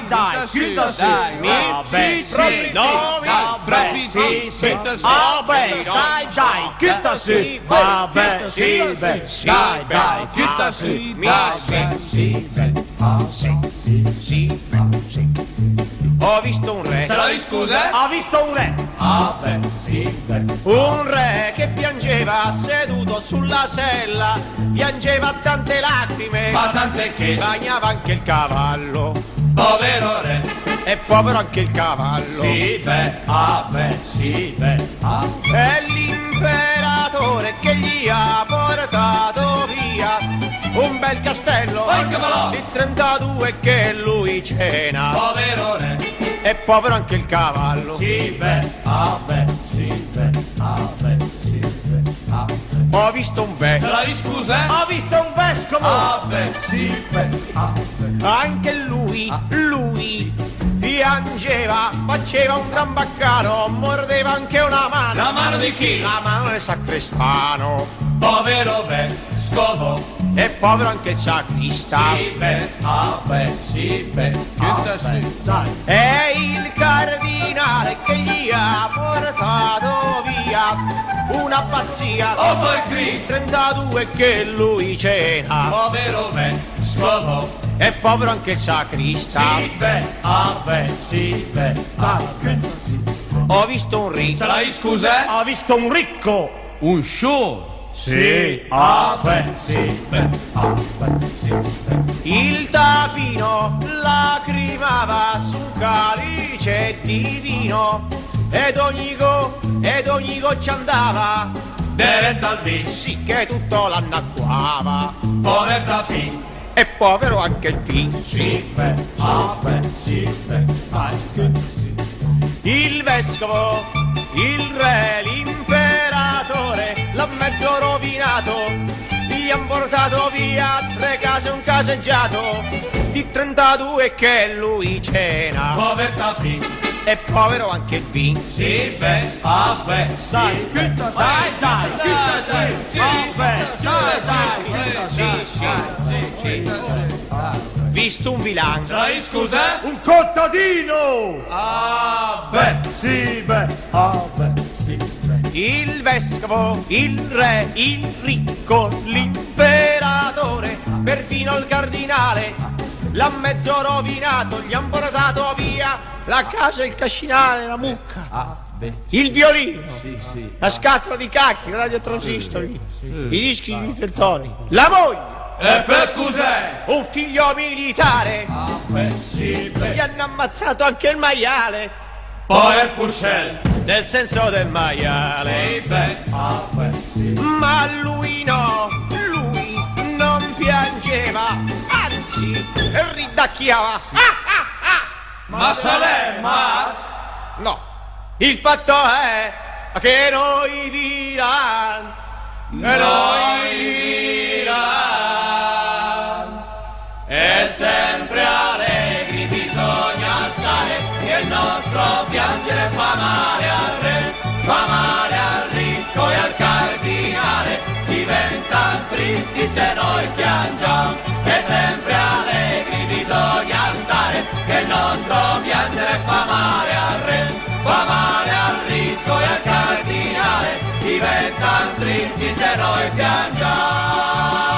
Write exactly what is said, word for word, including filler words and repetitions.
dai, chiuda su. Dai, Vabbè, sì, no, vabbè, sì, sì. Vabbè, dai, dai, chiuda su. Vabbè, sì, beh, dai, dai, chiuda su. Vabbè, sì, beh, sì, sì, sì. Ho visto un re. Se lo scusa? Ho visto un re. Vabbè, sì, beh. Un re che piangeva seduto sulla sella, piangeva tante lacrime, Ma tant'è che bagnava anche il cavallo, povero re. e povero anche il cavallo. Sì, beh, vabbè, sì, beh, ah. È l'imperatore che gli ha portato via un bel castello Oh, cavallo! di trentadue che lui cena, Povero re. e povero anche il cavallo. Sì, beh, vabbè, sì, beh, vabbè, sì, beh, vabbè. Ho visto un Se ve, la scusa? ho visto un vescovo, Vabbè, sì, beh, vabbè. anche lui, lui piangeva, faceva un gran baccano, mordeva anche una mano, La mano di chi? la mano del sacrestano, Povero vescovo. e povero anche il sacrista. Sì, beh, vabbè, sì, beh, vabbè. È il cardinale che gli ha portato via una pazzia, Oh, per Cristo. trentadue che lui cena, Povero vescovo. e povero anche il sacrista. Sì, beh, vabbè, sì, beh, vabbè. Ho visto un Se ricco, la scusa? ho visto un ricco, Un show. sì, Vabbè, sì, beh, vabbè, sì, beh. il tapino lacrimava su un calice di vino, ed ogni go, ed ogni goccia andava, Derenta al vino. sì che tutto l'annacquava, Povero tapin. e povero anche il vino. Sì, beh, vabbè, sì, beh, vabbè. Il vescovo, il re, l'imperatore, l'ha mezzo rovinato, gli han portato via tre case e un caseggiato di trentadue che lui cena, Povero tapin. e povero anche il vino. Sì, beh, vabbè, sì, Dai, beh. chiuda, dai, dai, chiuda, dai, sì, sì, vabbè, sì, dai, sì, dai, sì, sì, sì, sì, sì. Visto un vilano, Se la scusa? un contadino, Ah, beh, sì, beh, vabbè, sì, beh. il vescovo, il re, il ricco, l'imperatore, perfino il cardinale, l'ha mezzo rovinato, gli han portato via la casa, il cascinale, la mucca, Ah, beh, il violino, sì, sì. la scatola di cacchi, i radiotransistori, i dischi di Teltoni, la moglie, E per cos'è? un figlio militare, Ah, beh, sì, gli beh. hanno ammazzato anche il maiale, Poi il Purcell. nel senso del maiale. Sì, beh, ah, beh, sì. Ma lui no, lui non piangeva, anzi ridacchiava. Ah, ah, ah. Ma se l'è, ma... No, il fatto è che noi Milan, noi Milan, E sempre allegri bisogna stare, che il nostro piangere fa male al re, fa male al ricco e al cardinale, diventano tristi se noi piangiamo. E sempre allegri bisogna stare, che il nostro piangere fa male al re, fa male al ricco e al cardinale, diventano tristi se noi piangiamo.